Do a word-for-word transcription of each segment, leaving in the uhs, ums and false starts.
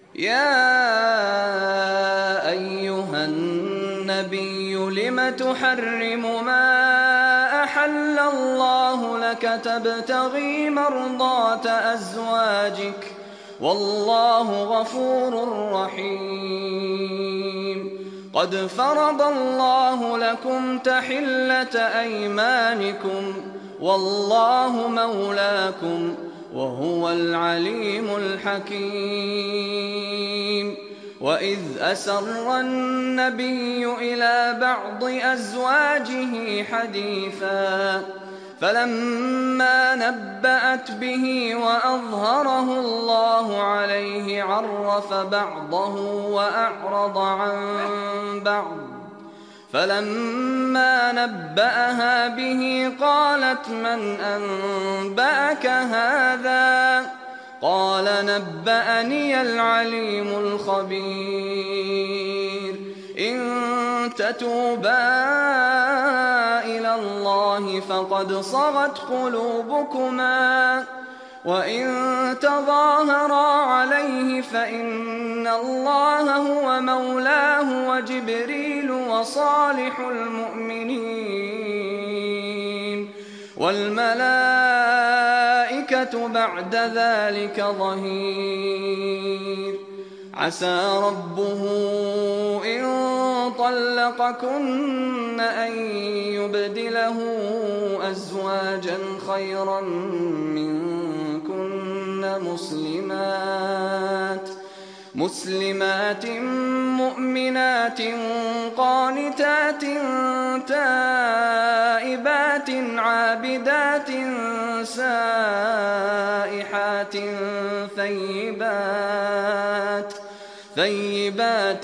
يا أيها النبي لم تحرم ما أحل الله لك تبتغي مرضات أزواجك والله غفور رحيم. قد فرض الله لكم تحلة أيمانكم والله مولاكم وهو العليم الحكيم. وإذ أسر النبي إلى بعض أزواجه حديثا فلما نبأت به وأظهره الله عليه عرف بعضه وأعرض عن بعض فلما نبأها به قالت من أنبأك هذا؟ قال نبأني العليم الخبير. إن تتوبا إلى الله فقد صغت قلوبكما وإن تظاهرا عليه فإن الله هو مولاه وجبريل وصالح المؤمنين والملائكة بعد ذلك ظهير. عسى ربه إن طلقكن أن يبدله أزواجا خيرا منكن مسلمات مسلمات مؤمنات قانتات تائبات عابدات سائحات ثيبات ثيبات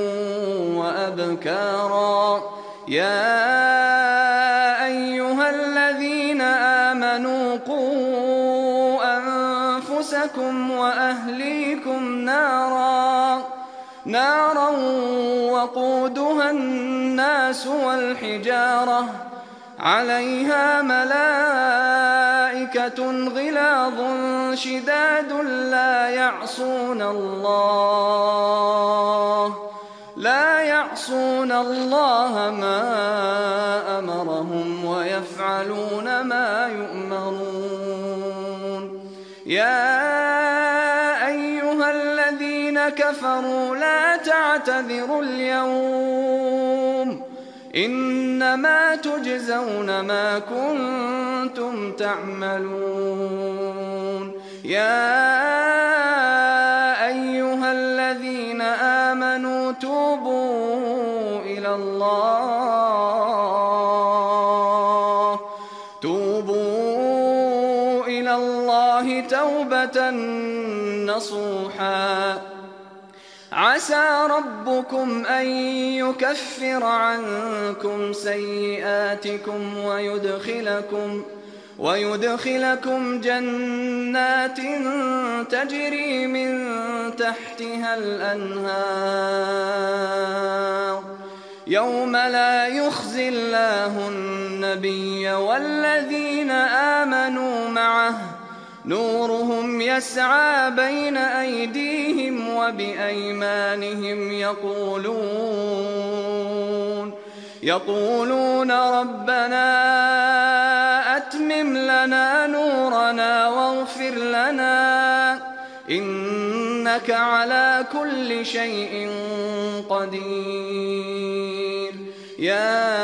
وأبكارا. يا أيها الذين آمنوا قوا أنفسكم وأهليكم نارا نارا وقودها الناس والحجارة عليها ملائكة غلاظ شداد لا يعصون الله لا يعصون الله ما أمرهم ويفعلون ما يؤمرون. يا أيها الذين كفروا لا تعتذروا اليوم إنما تجزون ما كنتم تعملون. يا أيها الذين آمنوا توبوا إلى الله توبوا إلى الله توبة نصوحا عسى ربكم أن يكفر عنكم سيئاتكم ويدخلكم ويدخلكم جنات تجري من تحتها الأنهار يوم لا يخزي الله النبي والذين آمنوا معه نورهم يسعى بين أيديهم وبأيمانهم يقولون يقولون ربنا أتمم لنا نورنا واغفر لنا إنك على كل شيء قدير. يا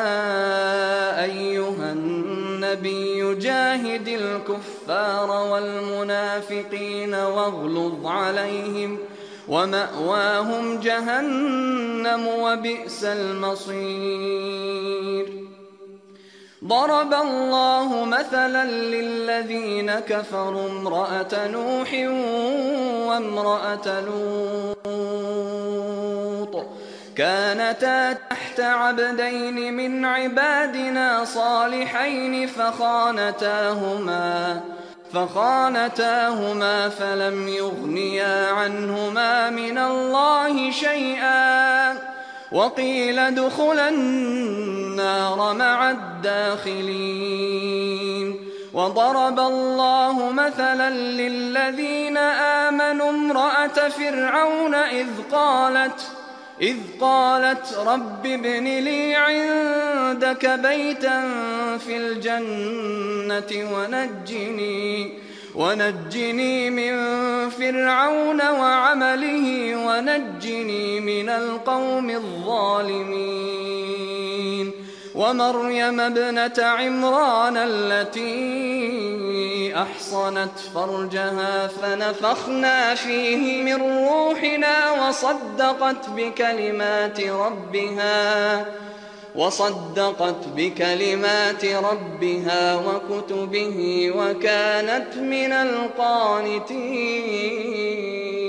أيها النبي جاهد الكفار والمنافقين واغلظ عليهم ومأواهم جهنم وبئس المصير. ضرب الله مثلا للذين كفروا امرأة نوح وامرأة لوط كانتا تحت عبدين من عبادنا صالحين فخانتاهما فخانتاهما فلم يغنيا عنهما من الله شيئا وقيل ادخلا النار مع الداخلين. وضرب الله مثلا للذين آمنوا امرأة فرعون إذ قالت إذ قالت رب ابن لي عندك بيتا في الجنة ونجني ونجني من فرعون وعمله ونجني من القوم الظالمين ومريم ابنة عمران التي أحصنت فرجها فنفخنا فيه من روحنا وصدقت بكلمات ربها وصدقت بكلمات ربها وكتبه وكانت من القانتين.